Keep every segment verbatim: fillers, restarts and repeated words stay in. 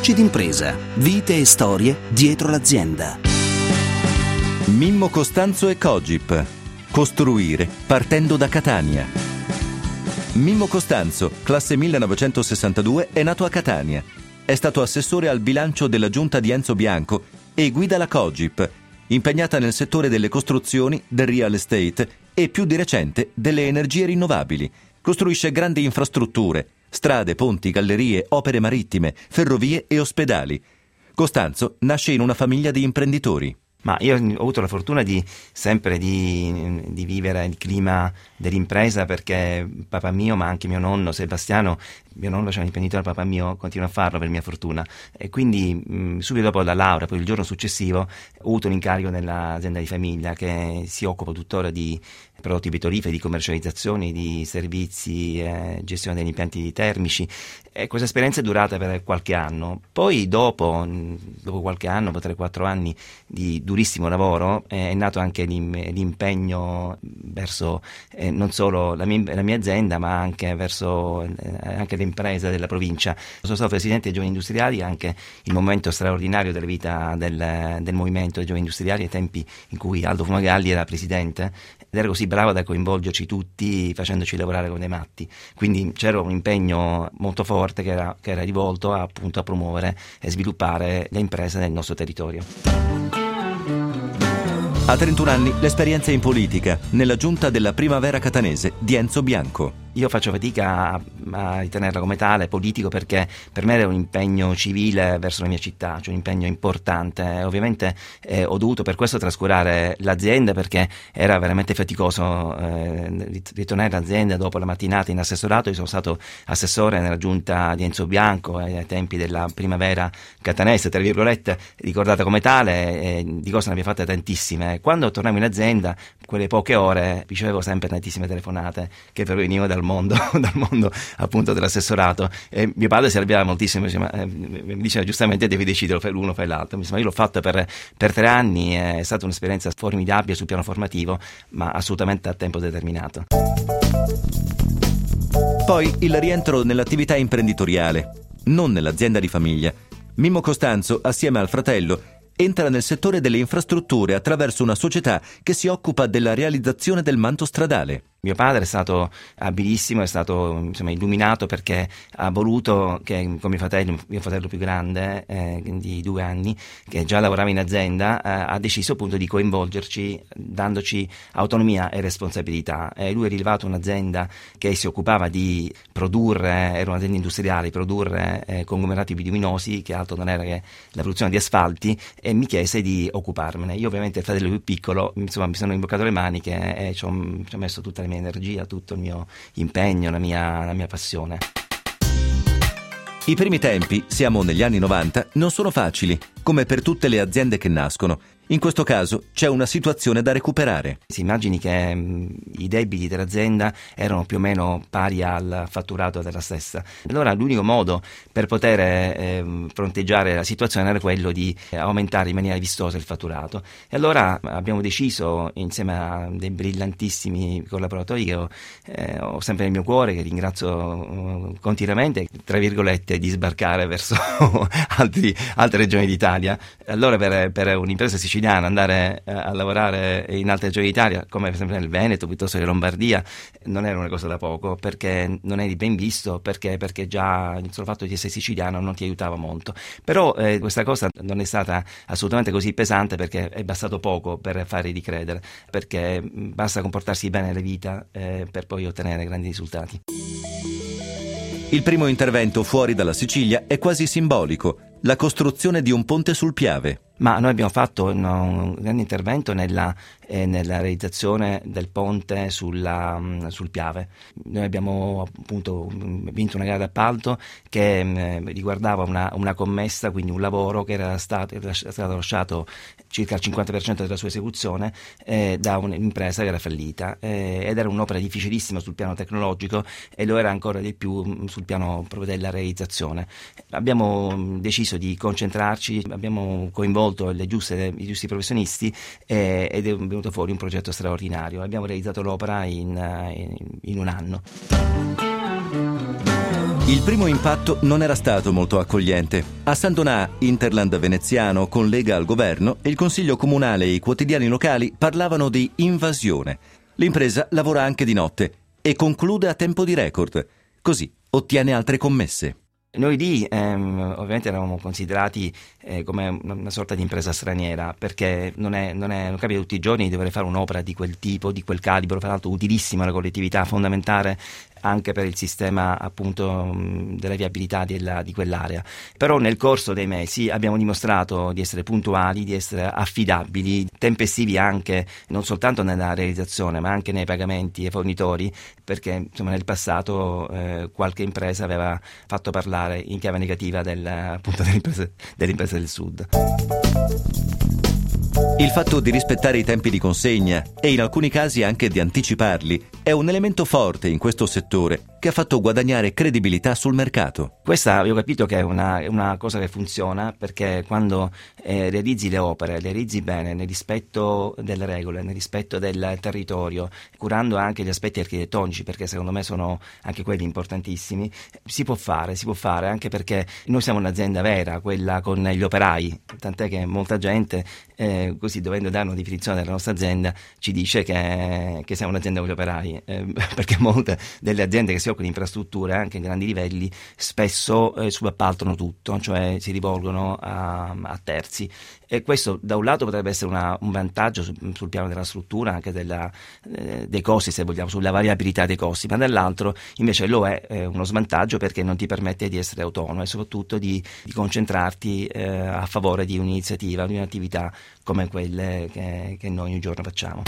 Voci d'impresa, vite e storie dietro l'azienda. Mimmo Costanzo e Cogip. Costruire partendo da Catania. Mimmo Costanzo, classe millenovecentosessantadue, è nato a Catania. È stato assessore al bilancio della giunta di Enzo Bianco e guida la Cogip, impegnata nel settore delle costruzioni, del real estate e più di recente delle energie rinnovabili. Costruisce grandi infrastrutture, strade, ponti, gallerie, opere marittime, ferrovie e ospedali. Costanzo nasce in una famiglia di imprenditori. Ma io ho avuto la fortuna di sempre di, di vivere il clima dell'impresa, perché papà mio, ma anche mio nonno Sebastiano, mio nonno faceva l'imprenditore, papà mio continua a farlo per mia fortuna, e quindi mh, subito dopo la laurea, poi il giorno successivo, ho avuto un incarico nell'azienda di famiglia che si occupa tuttora di prodotti petroliferi, di commercializzazione, di servizi, eh, gestione degli impianti termici, e questa esperienza è durata per qualche anno. Poi dopo, dopo qualche anno, dopo tre quattro anni di durissimo lavoro, eh, è nato anche l'impegno verso eh, non solo la mia, la mia azienda, ma anche verso eh, anche le imprese della provincia. Sono stato presidente dei Giovani Industriali, anche il momento straordinario della vita del, del movimento dei Giovani Industriali, ai tempi in cui Aldo Fumagalli era presidente, ed era così bravo da coinvolgerci tutti, facendoci lavorare come dei matti. Quindi c'era un impegno molto forte che era, che era rivolto a, appunto a promuovere e sviluppare le imprese nel nostro territorio. A trentuno anni l'esperienza in politica, nella giunta della Primavera Catanese di Enzo Bianco. Io faccio fatica a, a ritenerla come tale, politico, perché per me era un impegno civile verso la mia città, cioè un impegno importante. Ovviamente eh, ho dovuto per questo trascurare l'azienda, perché era veramente faticoso eh, ritornare all'azienda dopo la mattinata in assessorato. Io sono stato assessore nella giunta di Enzo Bianco ai tempi della Primavera Catanese, tra virgolette, ricordata come tale, e di cose ne abbiamo fatte tantissime. Quando tornavo in azienda, quelle poche ore, ricevevo sempre tantissime telefonate che provenivano dal mondo, dal mondo appunto dell'assessorato, e mio padre si arrabbiava moltissimo, diceva, eh, mi diceva giustamente devi decidere, fai l'uno, fai l'altro. Ma io l'ho fatto per, per tre anni, è stata un'esperienza formidabile sul piano formativo, ma assolutamente a tempo determinato. Poi il rientro nell'attività imprenditoriale, non nell'azienda di famiglia. Mimmo Costanzo, assieme al fratello, entra nel settore delle infrastrutture attraverso una società che si occupa della realizzazione del manto stradale. Mio padre è stato abilissimo, è stato insomma illuminato, perché ha voluto che con mio fratello, mio fratello più grande eh, di due anni, che già lavorava in azienda, eh, ha deciso appunto di coinvolgerci, dandoci autonomia e responsabilità. E lui è arrivato un'azienda che si occupava di produrre, era un'azienda industriale, di produrre eh, conglomerati bituminosi, che altro non era che la produzione di asfalti, e mi chiese di occuparmene. Io ovviamente, il fratello più piccolo, insomma mi sono imboccato le maniche e ci ho, ci ho messo tutta la mia energia, tutto il mio impegno, la mia, la mia passione. I primi tempi, siamo negli anni novanta, non sono facili, come per tutte le aziende che nascono. In questo caso c'è una situazione da recuperare. Si immagini che mh, i debiti dell'azienda erano più o meno pari al fatturato della stessa. Allora l'unico modo per poter eh, fronteggiare la situazione era quello di aumentare in maniera vistosa il fatturato. E allora abbiamo deciso, insieme a dei brillantissimi collaboratori che ho, eh, ho sempre nel mio cuore, che ringrazio uh, continuamente, tra virgolette, di sbarcare verso altri, altre regioni d'Italia. Allora per, per un'impresa siciliana andare a lavorare in altre regioni d'Italia, come per esempio nel Veneto piuttosto che in Lombardia, non era una cosa da poco, perché non eri ben visto, perché, perché già il solo fatto di essere siciliano non ti aiutava molto. Però eh, questa cosa non è stata assolutamente così pesante, perché è bastato poco per farli ricredere, perché basta comportarsi bene nella vita eh, per poi ottenere grandi risultati. Il primo intervento fuori dalla Sicilia è quasi simbolico, la costruzione di un ponte sul Piave. Ma noi abbiamo fatto un, un grande intervento nella, eh, nella realizzazione del ponte sulla, mh, sul Piave. Noi abbiamo appunto vinto una gara d'appalto che eh, riguardava una, una commessa, quindi un lavoro che era stato, era stato lasciato circa il cinquanta per cento della sua esecuzione eh, da un'impresa che era fallita, eh, ed era un'opera difficilissima sul piano tecnologico, e lo era ancora di più mh, sul piano proprio della realizzazione. Abbiamo mh, deciso di concentrarci, abbiamo coinvolto le giuste, i giusti professionisti eh, ed è venuto fuori un progetto straordinario. Abbiamo realizzato l'opera in, in, in un anno. Il primo impatto non era stato molto accogliente. A San Donà, Interland veneziano con Lega al governo, il Consiglio Comunale e i quotidiani locali parlavano di invasione. L'impresa lavora anche di notte e conclude a tempo di record. Così ottiene altre commesse. Noi lì ehm, ovviamente eravamo considerati eh, come una, una sorta di impresa straniera, perché non, è, non, è, non capita tutti i giorni di dover fare un'opera di quel tipo, di quel calibro, fra l'altro utilissima alla collettività, fondamentale anche per il sistema appunto della viabilità della, di quell'area. Però nel corso dei mesi abbiamo dimostrato di essere puntuali, di essere affidabili, tempestivi anche non soltanto nella realizzazione ma anche nei pagamenti ai fornitori, perché insomma nel passato eh, qualche impresa aveva fatto parlare in chiave negativa del, appunto delle imprese, delle imprese del sud. Il fatto di rispettare i tempi di consegna e in alcuni casi anche di anticiparli è un elemento forte in questo settore che ha fatto guadagnare credibilità sul mercato. Questa avevo capito che è una, è una cosa che funziona, perché quando eh, realizzi le opere, le realizzi bene nel rispetto delle regole, nel rispetto del territorio, curando anche gli aspetti architettonici, perché secondo me sono anche quelli importantissimi, si può fare, si può fare anche perché noi siamo un'azienda vera, quella con gli operai, tant'è che molta gente eh, così dovendo dare una definizione della nostra azienda ci dice che, che siamo un'azienda con gli operai, eh, perché molte delle aziende che si occupano di infrastrutture anche in grandi livelli spesso eh, subappaltano tutto, cioè si rivolgono a, a terzi, e questo da un lato potrebbe essere una, un vantaggio sul, sul piano della struttura, anche della, eh, dei costi, se vogliamo, sulla variabilità dei costi, ma dall'altro invece lo è eh, uno svantaggio, perché non ti permette di essere autonomo e soprattutto di, di concentrarti eh, a favore di un'iniziativa, di un'attività come quelle che, che noi ogni giorno facciamo.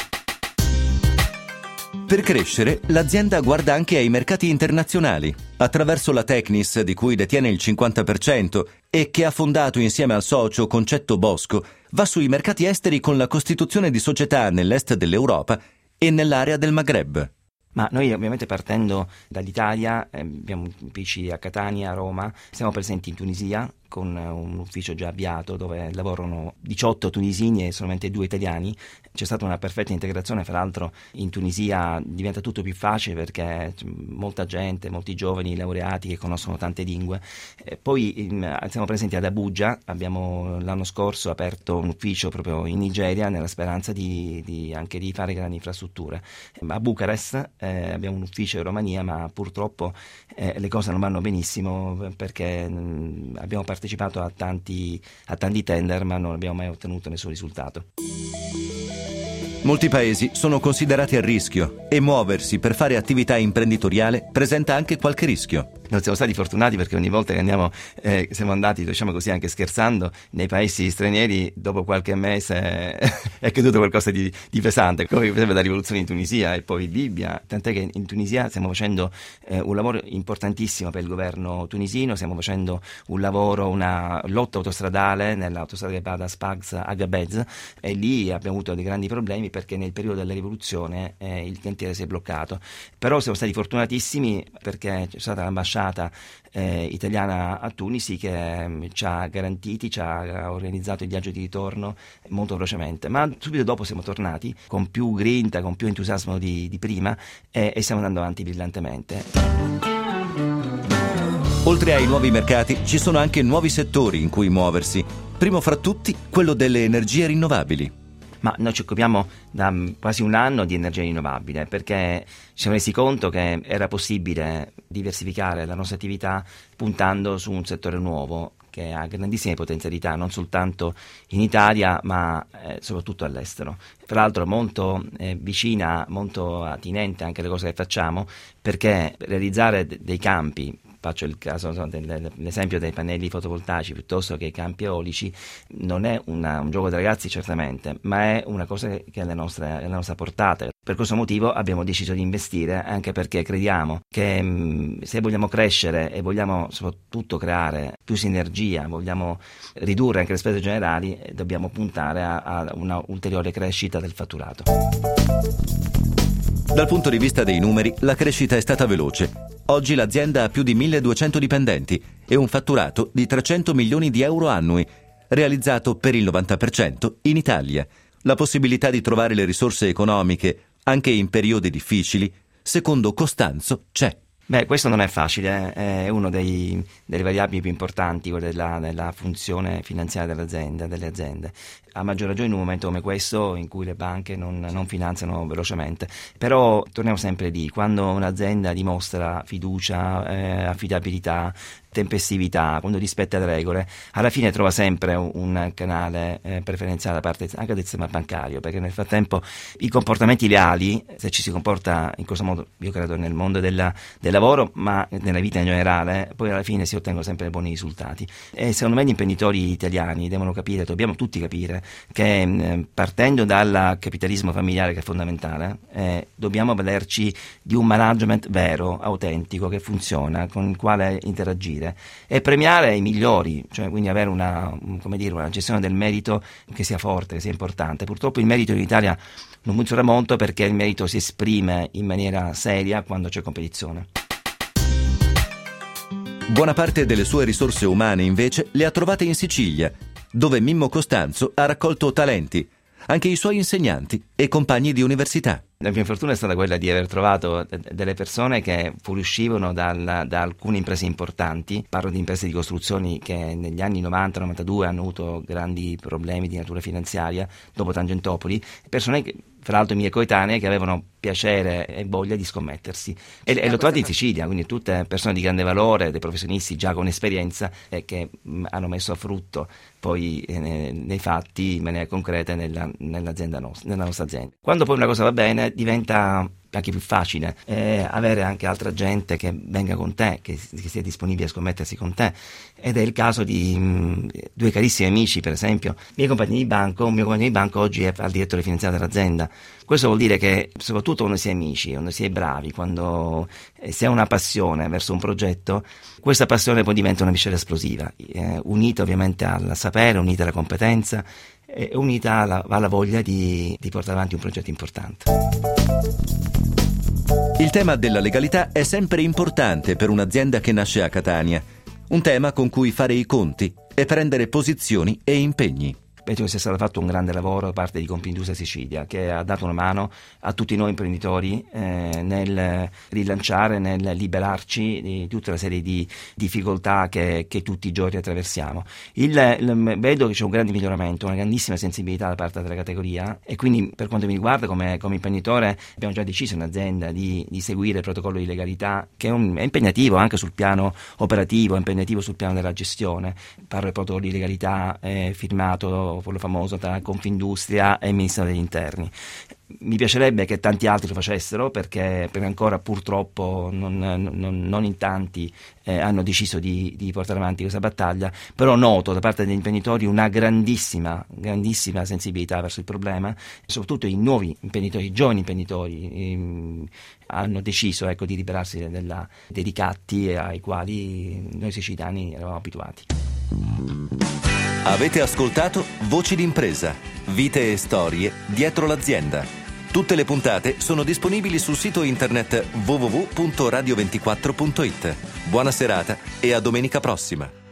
Per crescere, l'azienda guarda anche ai mercati internazionali, attraverso la Technis, di cui detiene il cinquanta per cento e che ha fondato insieme al socio Concetto Bosco, va sui mercati esteri con la costituzione di società nell'est dell'Europa e nell'area del Maghreb. Ma noi ovviamente partendo dall'Italia, eh, abbiamo uffici a Catania, a Roma, siamo presenti in Tunisia con un ufficio già avviato dove lavorano diciotto tunisini e solamente due italiani. C'è stata una perfetta integrazione, fra l'altro in Tunisia diventa tutto più facile perché c'è molta gente, molti giovani laureati che conoscono tante lingue. E poi in, siamo presenti ad Abuja, abbiamo l'anno scorso aperto un ufficio proprio in Nigeria nella speranza di, di anche di fare grandi infrastrutture. A Bucarest eh, abbiamo un ufficio in Romania, ma purtroppo eh, le cose non vanno benissimo perché mh, abbiamo partecipato a tanti, a tanti tender ma non abbiamo mai ottenuto nessun risultato. Molti paesi sono considerati a rischio e muoversi per fare attività imprenditoriale presenta anche qualche rischio. Non siamo stati fortunati perché ogni volta che andiamo, eh, siamo andati, diciamo così, anche scherzando, nei paesi stranieri, dopo qualche mese è accaduto qualcosa di, di pesante, come per esempio la rivoluzione in Tunisia e poi in Libia, tant'è che in Tunisia stiamo facendo eh, un lavoro importantissimo per il governo tunisino, stiamo facendo un lavoro, una lotta autostradale nell'autostrada che va da Sfax a Gabez, e lì abbiamo avuto dei grandi problemi perché nel periodo della rivoluzione eh, il cantiere si è bloccato. Però siamo stati fortunatissimi perché c'è stata l'ambasciata eh, italiana a Tunisi che eh, ci ha garantiti, ci ha organizzato il viaggio di ritorno molto velocemente, ma subito dopo siamo tornati con più grinta, con più entusiasmo di, di prima e, e stiamo andando avanti brillantemente. Oltre ai nuovi mercati ci sono anche nuovi settori in cui muoversi, primo fra tutti quello delle energie rinnovabili. Ma noi ci occupiamo da quasi un anno di energia rinnovabile perché ci siamo resi conto che era possibile diversificare la nostra attività puntando su un settore nuovo che ha grandissime potenzialità non soltanto in Italia ma eh, soprattutto all'estero. Tra l'altro molto eh, vicina, molto attinente anche alle cose che facciamo, perché realizzare d- dei campi, faccio il caso l'esempio dei pannelli fotovoltaici piuttosto che i campi eolici, non è una, un gioco da ragazzi certamente, ma è una cosa che è alla nostra, alla nostra portata. Per questo motivo abbiamo deciso di investire, anche perché crediamo che mh, se vogliamo crescere e vogliamo soprattutto creare più sinergia, vogliamo ridurre anche le spese generali, dobbiamo puntare a, a una ulteriore crescita del fatturato. Dal punto di vista dei numeri, la crescita è stata veloce. Oggi l'azienda ha più di milleduecento dipendenti e un fatturato di trecento milioni di euro annui, realizzato per il novanta per cento in Italia. La possibilità di trovare le risorse economiche, anche in periodi difficili, secondo Costanzo, c'è. Beh, questo non è facile, è uno dei, delle variabili più importanti, quella della, della funzione finanziaria dell'azienda, delle aziende. A maggior ragione in un momento come questo in cui le banche non, non finanziano velocemente. Però torniamo sempre lì, quando un'azienda dimostra fiducia, eh, affidabilità, tempestività, quando rispetta le regole, alla fine trova sempre un, un canale eh, preferenziale da parte anche del sistema bancario, perché nel frattempo i comportamenti leali, se ci si comporta in questo modo, io credo nel mondo della, del lavoro, ma nella vita in generale, poi alla fine si ottengono sempre buoni risultati. E secondo me gli imprenditori italiani devono capire, dobbiamo tutti capire, che eh, partendo dal capitalismo familiare, che è fondamentale, eh, dobbiamo avvalerci di un management vero, autentico, che funziona, con il quale interagire e premiare i migliori, cioè quindi avere una, come dire, una gestione del merito che sia forte, che sia importante. Purtroppo il merito in Italia non funziona molto, perché il merito si esprime in maniera seria quando c'è competizione. Buona parte delle sue risorse umane, invece, le ha trovate in Sicilia, dove Mimmo Costanzo ha raccolto talenti, anche i suoi insegnanti e compagni di università. La mia fortuna è stata quella di aver trovato delle persone che fuoriuscivano dal, da alcune imprese importanti. Parlo di imprese di costruzioni che negli anni novanta novantadue hanno avuto grandi problemi di natura finanziaria dopo Tangentopoli, persone che, fra l'altro mie coetanee, che avevano piacere e voglia di scommettersi, e, e l'ho trovato in Sicilia, quindi tutte persone di grande valore, dei professionisti già con esperienza e che mh, hanno messo a frutto poi eh, nei, nei fatti in maniera concreta nella, nell'azienda nostra, nella nostra azienda. Quando poi una cosa va bene diventa anche più facile eh, avere anche altra gente che venga con te, che, che sia disponibile a scommettersi con te, ed è il caso di mh, due carissimi amici, per esempio, miei compagni di banco. Un mio compagno di banco oggi è al direttore finanziario dell'azienda. Questo vuol dire che soprattutto quando si è amici, quando si è bravi, quando eh, si ha una passione verso un progetto, questa passione poi diventa una miscela esplosiva, eh, unita ovviamente al sapere, unita alla competenza e unita alla, alla voglia di, di portare avanti un progetto importante. Il tema della legalità è sempre importante per un'azienda che nasce a Catania, un tema con cui fare i conti e prendere posizioni e impegni. Penso che sia stato fatto un grande lavoro da parte di Confindustria Sicilia, che ha dato una mano a tutti noi imprenditori eh, nel rilanciare, nel liberarci di tutta una serie di difficoltà che, che tutti i giorni attraversiamo. Il, il, vedo che c'è un grande miglioramento, una grandissima sensibilità da parte della categoria, e quindi per quanto mi riguarda come, come imprenditore abbiamo già deciso in azienda di, di seguire il protocollo di legalità, che è, un, è impegnativo anche sul piano operativo, è impegnativo sul piano della gestione. Parlo del protocollo di legalità eh, firmato, quello famoso, tra Confindustria e il Ministero degli Interni. Mi piacerebbe che tanti altri lo facessero, perché, perché ancora purtroppo non, non, non in tanti eh, hanno deciso di, di portare avanti questa battaglia, però noto da parte degli imprenditori una grandissima, grandissima sensibilità verso il problema, soprattutto i nuovi imprenditori, i giovani imprenditori ehm, hanno deciso ecco, di liberarsi della, dei ricatti ai quali noi siciliani eravamo abituati. Avete ascoltato Voci d'impresa, vite e storie dietro l'azienda. Tutte le puntate sono disponibili sul sito internet w w w punto radio ventiquattro punto it. Buona serata e a domenica prossima.